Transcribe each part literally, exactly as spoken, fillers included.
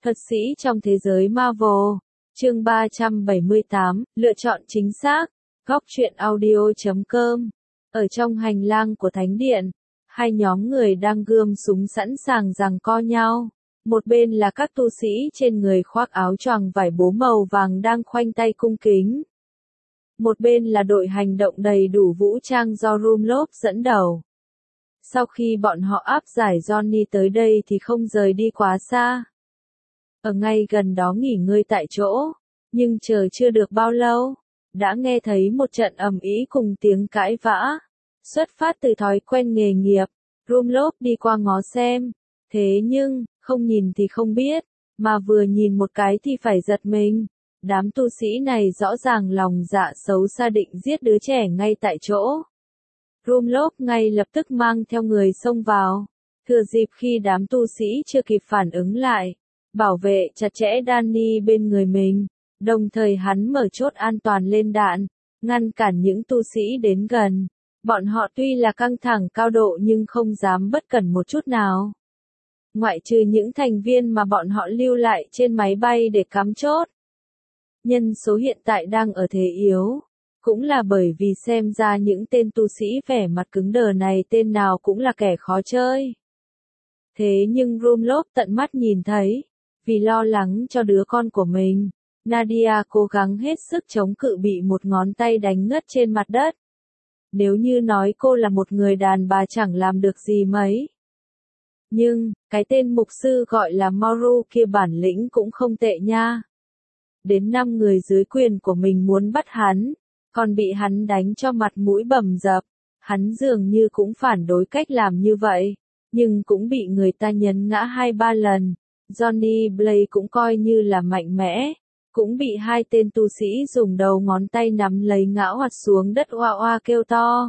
Thuật sĩ trong thế giới Marvel, chương ba trăm bảy mươi tám, lựa chọn chính xác, góc truyện audio chấm com. Ở trong hành lang của thánh điện, hai nhóm người đang gươm súng sẵn sàng giằng co nhau. Một bên là các tu sĩ trên người khoác áo choàng vải bố màu vàng đang khoanh tay cung kính. Một bên là đội hành động đầy đủ vũ trang do Rumlock dẫn đầu. Sau khi bọn họ áp giải Johnny tới đây thì không rời đi quá xa. Ở ngay gần đó nghỉ ngơi tại chỗ, nhưng chờ chưa được bao lâu, đã nghe thấy một trận ầm ĩ cùng tiếng cãi vã. Xuất phát từ thói quen nghề nghiệp, Rumlock đi qua ngó xem, thế nhưng, không nhìn thì không biết, mà vừa nhìn một cái thì phải giật mình. Đám tu sĩ này rõ ràng lòng dạ xấu xa định giết đứa trẻ ngay tại chỗ. Rumlock ngay lập tức mang theo người xông vào, thừa dịp khi đám tu sĩ chưa kịp phản ứng lại, bảo vệ chặt chẽ Danny bên người mình, đồng thời hắn mở chốt an toàn lên đạn, ngăn cản những tu sĩ đến gần. Bọn họ tuy là căng thẳng cao độ nhưng không dám bất cẩn một chút nào. Ngoại trừ những thành viên mà bọn họ lưu lại trên máy bay để cắm chốt. Nhân số hiện tại đang ở thế yếu. Cũng là bởi vì xem ra những tên tu sĩ vẻ mặt cứng đờ này tên nào cũng là kẻ khó chơi. Thế nhưng Rumlock tận mắt nhìn thấy, vì lo lắng cho đứa con của mình, Nadia cố gắng hết sức chống cự bị một ngón tay đánh ngất trên mặt đất. Nếu như nói cô là một người đàn bà chẳng làm được gì mấy. Nhưng, cái tên mục sư gọi là Mauru kia bản lĩnh cũng không tệ nha. Đến năm người dưới quyền của mình muốn bắt hắn, còn bị hắn đánh cho mặt mũi bầm dập. Hắn dường như cũng phản đối cách làm như vậy, nhưng cũng bị người ta nhấn ngã hai ba lần. Johnny Blaze cũng coi như là mạnh mẽ, cũng bị hai tên tu sĩ dùng đầu ngón tay nắm lấy ngã hoạt xuống đất oa oa kêu to.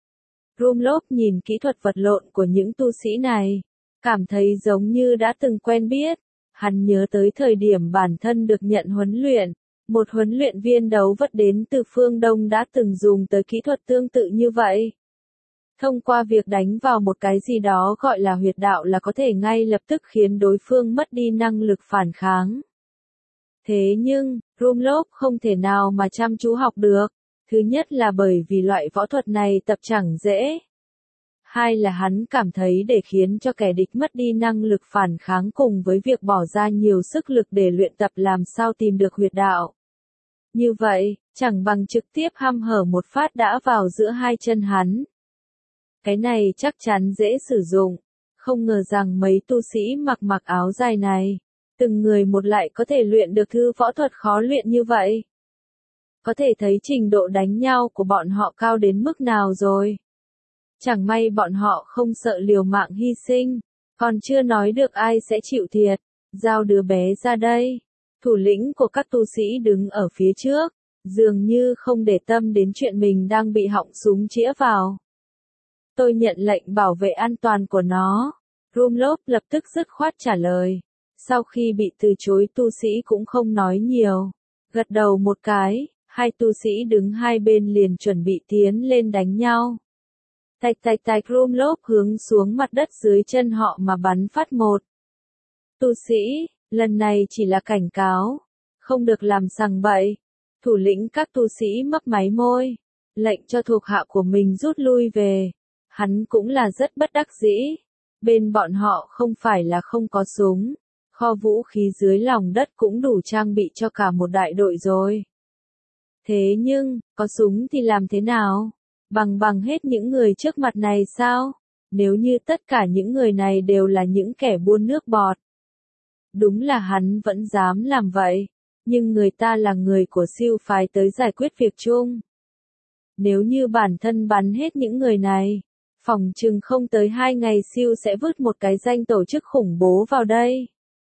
Rumlock nhìn kỹ thuật vật lộn của những tu sĩ này, cảm thấy giống như đã từng quen biết. Hắn nhớ tới thời điểm bản thân được nhận huấn luyện, một huấn luyện viên đấu vật đến từ phương Đông đã từng dùng tới kỹ thuật tương tự như vậy. Thông qua việc đánh vào một cái gì đó gọi là huyệt đạo là có thể ngay lập tức khiến đối phương mất đi năng lực phản kháng. Thế nhưng, Rumlock không thể nào mà chăm chú học được. Thứ nhất là bởi vì loại võ thuật này tập chẳng dễ. Hai là hắn cảm thấy để khiến cho kẻ địch mất đi năng lực phản kháng cùng với việc bỏ ra nhiều sức lực để luyện tập làm sao tìm được huyệt đạo. Như vậy, chẳng bằng trực tiếp hăm hở một phát đã vào giữa hai chân hắn. Cái này chắc chắn dễ sử dụng. Không ngờ rằng mấy tu sĩ mặc mặc áo dài này, từng người một lại có thể luyện được thư võ thuật khó luyện như vậy. Có thể thấy trình độ đánh nhau của bọn họ cao đến mức nào rồi. Chẳng may bọn họ không sợ liều mạng hy sinh, còn chưa nói được ai sẽ chịu thiệt. Giao đứa bé ra đây. Thủ lĩnh của các tu sĩ đứng ở phía trước, dường như không để tâm đến chuyện mình đang bị họng súng chĩa vào. Tôi nhận lệnh bảo vệ an toàn của nó. Rumlock lập tức dứt khoát trả lời. Sau khi bị từ chối tu sĩ cũng không nói nhiều. Gật đầu một cái, hai tu sĩ đứng hai bên liền chuẩn bị tiến lên đánh nhau. Tạch tạch tạch Rumlock hướng xuống mặt đất dưới chân họ mà bắn phát một. Tu sĩ, lần này chỉ là cảnh cáo. Không được làm sằng bậy. Thủ lĩnh các tu sĩ mấp máy môi. Lệnh cho thuộc hạ của mình rút lui về. Hắn cũng là rất bất đắc dĩ. Bên bọn họ không phải là không có súng. Kho vũ khí dưới lòng đất cũng đủ trang bị cho cả một đại đội rồi. Thế nhưng, có súng thì làm thế nào? Bằng bằng hết những người trước mặt này sao? Nếu như tất cả những người này đều là những kẻ buôn nước bọt. Đúng là hắn vẫn dám làm vậy. Nhưng người ta là người của siêu phái tới giải quyết việc chung. Nếu như bản thân bắn hết những người này, phòng chừng không tới hai ngày siêu sẽ vứt một cái danh tổ chức khủng bố vào đây.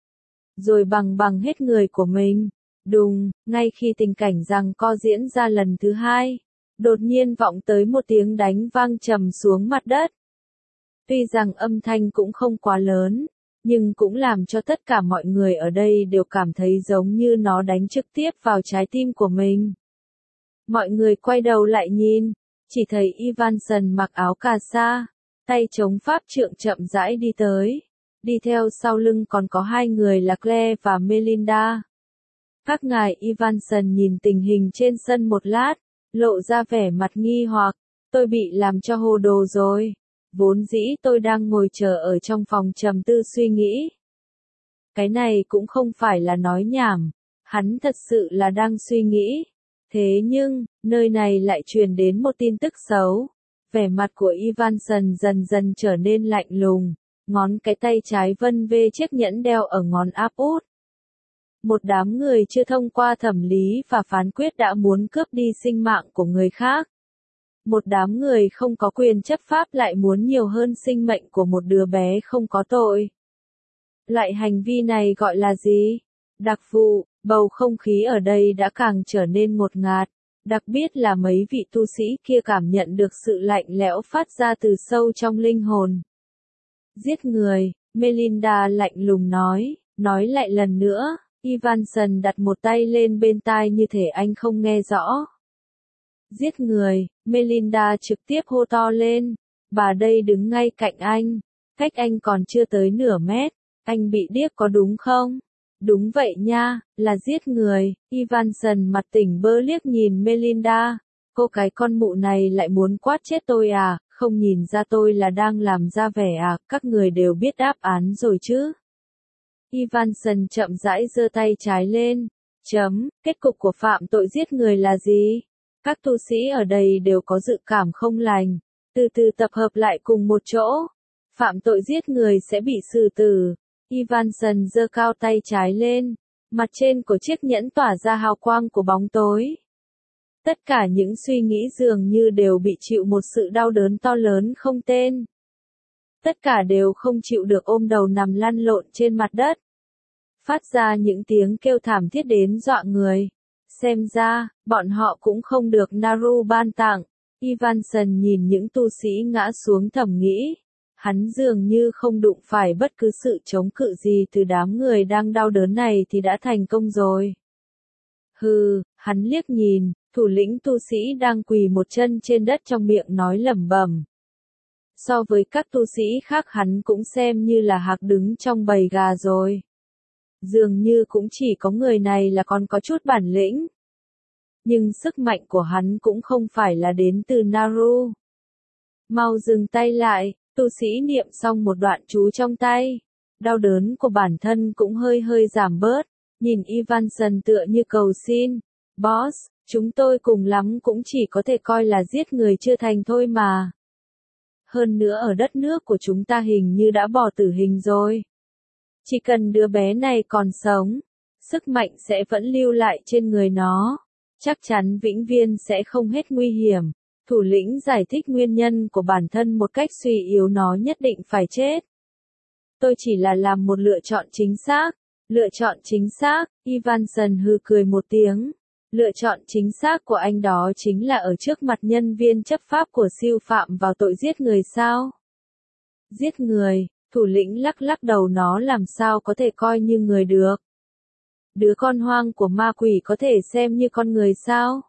Rồi bằng bằng hết người của mình. Đùng, ngay khi tình cảnh giằng co diễn ra lần thứ hai, đột nhiên vọng tới một tiếng đánh vang trầm xuống mặt đất. Tuy rằng âm thanh cũng không quá lớn, nhưng cũng làm cho tất cả mọi người ở đây đều cảm thấy giống như nó đánh trực tiếp vào trái tim của mình. Mọi người quay đầu lại nhìn, chỉ thấy Ivanson mặc áo cà sa, tay chống pháp trượng chậm rãi đi tới. Đi theo sau lưng còn có hai người là Claire và Melinda. Các ngài Evanson nhìn tình hình trên sân một lát, lộ ra vẻ mặt nghi hoặc, tôi bị làm cho hồ đồ rồi. Vốn dĩ tôi đang ngồi chờ ở trong phòng trầm tư suy nghĩ. Cái này cũng không phải là nói nhảm, hắn thật sự là đang suy nghĩ. Thế nhưng, nơi này lại truyền đến một tin tức xấu. Vẻ mặt của Evanson dần dần trở nên lạnh lùng, ngón cái tay trái vân vê chiếc nhẫn đeo ở ngón áp út. Một đám người chưa thông qua thẩm lý và phán quyết đã muốn cướp đi sinh mạng của người khác. Một đám người không có quyền chấp pháp lại muốn nhiều hơn sinh mệnh của một đứa bé không có tội. Loại hành vi này gọi là gì? Đặc vụ. Bầu không khí ở đây đã càng trở nên ngột ngạt, đặc biệt là mấy vị tu sĩ kia cảm nhận được sự lạnh lẽo phát ra từ sâu trong linh hồn. Giết người, Melinda lạnh lùng nói, nói lại lần nữa, Evanson đặt một tay lên bên tai như thể anh không nghe rõ. Giết người, Melinda trực tiếp hô to lên, bà đây đứng ngay cạnh anh, cách anh còn chưa tới nửa mét, anh bị điếc có đúng không? Đúng vậy nha, là giết người. Evanson mặt tỉnh bơ liếc nhìn Melinda. Cô cái con mụ này lại muốn quát chết tôi à, không nhìn ra tôi là đang làm ra vẻ à, các người đều biết đáp án rồi chứ. Evanson chậm rãi giơ tay trái lên. Chấm, kết cục của phạm tội giết người là gì? Các tu sĩ ở đây đều có dự cảm không lành. Từ từ tập hợp lại cùng một chỗ. Phạm tội giết người sẽ bị xử tử. Evanson giơ cao tay trái lên, mặt trên của chiếc nhẫn tỏa ra hào quang của bóng tối. Tất cả những suy nghĩ dường như đều bị chịu một sự đau đớn to lớn không tên. Tất cả đều không chịu được ôm đầu nằm lăn lộn trên mặt đất. Phát ra những tiếng kêu thảm thiết đến dọa người. Xem ra, bọn họ cũng không được Naru ban tặng. Evanson nhìn những tu sĩ ngã xuống thầm nghĩ. Hắn dường như không đụng phải bất cứ sự chống cự gì từ đám người đang đau đớn này thì đã thành công rồi. Hừ, hắn liếc nhìn, thủ lĩnh tu sĩ đang quỳ một chân trên đất trong miệng nói lẩm bẩm. So với các tu sĩ khác hắn cũng xem như là hạc đứng trong bầy gà rồi. Dường như cũng chỉ có người này là còn có chút bản lĩnh. Nhưng sức mạnh của hắn cũng không phải là đến từ Naru. Mau dừng tay lại. Tu sĩ niệm xong một đoạn chú trong tay. Đau đớn của bản thân cũng hơi hơi giảm bớt. Nhìn Evanson tựa như cầu xin. Boss, chúng tôi cùng lắm cũng chỉ có thể coi là giết người chưa thành thôi mà. Hơn nữa ở đất nước của chúng ta hình như đã bỏ tử hình rồi. Chỉ cần đứa bé này còn sống, sức mạnh sẽ vẫn lưu lại trên người nó. Chắc chắn vĩnh viễn sẽ không hết nguy hiểm. Thủ lĩnh giải thích nguyên nhân của bản thân một cách suy yếu nó nhất định phải chết. Tôi chỉ là làm một lựa chọn chính xác. Lựa chọn chính xác, Evanson hừ cười một tiếng. Lựa chọn chính xác của anh đó chính là ở trước mặt nhân viên chấp pháp của siêu phạm vào tội giết người sao? Giết người, thủ lĩnh lắc lắc đầu nó làm sao có thể coi như người được. Đứa con hoang của ma quỷ có thể xem như con người sao?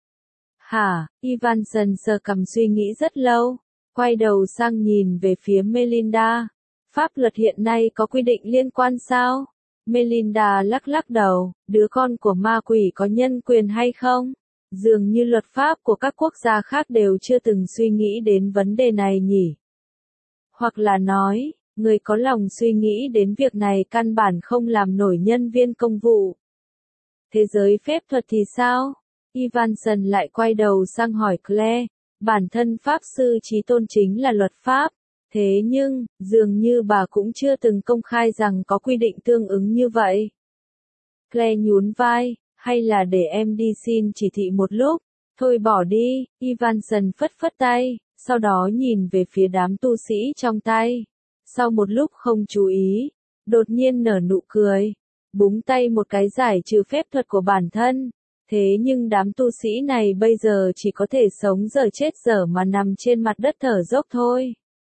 Hả, Evanson sờ cằm suy nghĩ rất lâu, quay đầu sang nhìn về phía Melinda. Pháp luật hiện nay có quy định liên quan sao? Melinda lắc lắc đầu, đứa con của ma quỷ có nhân quyền hay không? Dường như luật pháp của các quốc gia khác đều chưa từng suy nghĩ đến vấn đề này nhỉ? Hoặc là nói, người có lòng suy nghĩ đến việc này căn bản không làm nổi nhân viên công vụ. Thế giới phép thuật thì sao? Evanson lại quay đầu sang hỏi Claire, bản thân Pháp sư chí tôn chính là luật pháp, thế nhưng, dường như bà cũng chưa từng công khai rằng có quy định tương ứng như vậy. Claire nhún vai, hay là để em đi xin chỉ thị một lúc, thôi bỏ đi, Evanson phất phất tay, sau đó nhìn về phía đám tu sĩ trong tay. Sau một lúc không chú ý, đột nhiên nở nụ cười, búng tay một cái giải trừ phép thuật của bản thân. Thế nhưng đám tu sĩ này bây giờ chỉ có thể sống dở chết dở mà nằm trên mặt đất thở dốc thôi.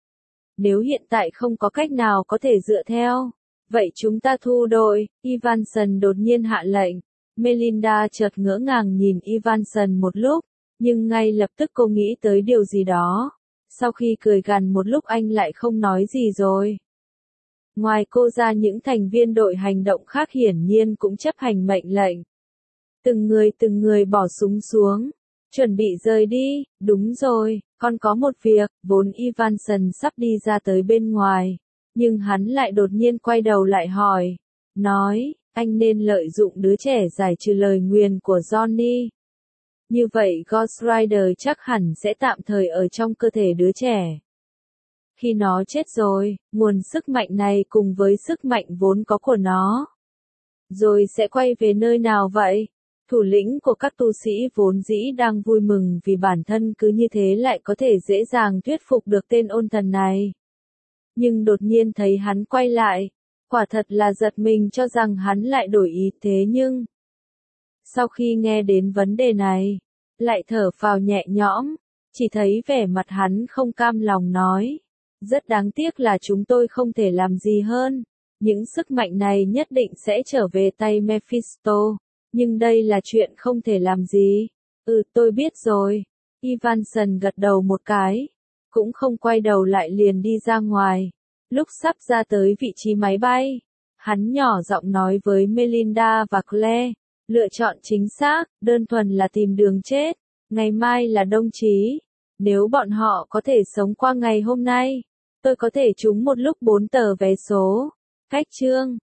Nếu hiện tại không có cách nào có thể dựa theo, vậy chúng ta thu đội, Evanson đột nhiên hạ lệnh. Melinda chợt ngỡ ngàng nhìn Evanson một lúc, nhưng ngay lập tức cô nghĩ tới điều gì đó. Sau khi cười gằn một lúc anh lại không nói gì rồi. Ngoài cô ra những thành viên đội hành động khác hiển nhiên cũng chấp hành mệnh lệnh. Từng người từng người bỏ súng xuống. Chuẩn bị rời đi, đúng rồi, con có một việc, vốn Ivanson sắp đi ra tới bên ngoài. Nhưng hắn lại đột nhiên quay đầu lại hỏi. Nói, anh nên lợi dụng đứa trẻ giải trừ lời nguyền của Johnny. Như vậy Ghost Rider chắc hẳn sẽ tạm thời ở trong cơ thể đứa trẻ. Khi nó chết rồi, nguồn sức mạnh này cùng với sức mạnh vốn có của nó. Rồi sẽ quay về nơi nào vậy? Thủ lĩnh của các tu sĩ vốn dĩ đang vui mừng vì bản thân cứ như thế lại có thể dễ dàng thuyết phục được tên ôn thần này. Nhưng đột nhiên thấy hắn quay lại, quả thật là giật mình cho rằng hắn lại đổi ý thế nhưng... Sau khi nghe đến vấn đề này, lại thở phào nhẹ nhõm, chỉ thấy vẻ mặt hắn không cam lòng nói. Rất đáng tiếc là chúng tôi không thể làm gì hơn. Những sức mạnh này nhất định sẽ trở về tay Mephisto. Nhưng đây là chuyện không thể làm gì. Ừ, tôi biết rồi. Ivanson gật đầu một cái. Cũng không quay đầu lại liền đi ra ngoài. Lúc sắp ra tới vị trí máy bay, hắn nhỏ giọng nói với Melinda và Claire. Lựa chọn chính xác, đơn thuần là tìm đường chết. Ngày mai là đông chí. Nếu bọn họ có thể sống qua ngày hôm nay, tôi có thể trúng một lúc bốn tờ vé số. Cách chương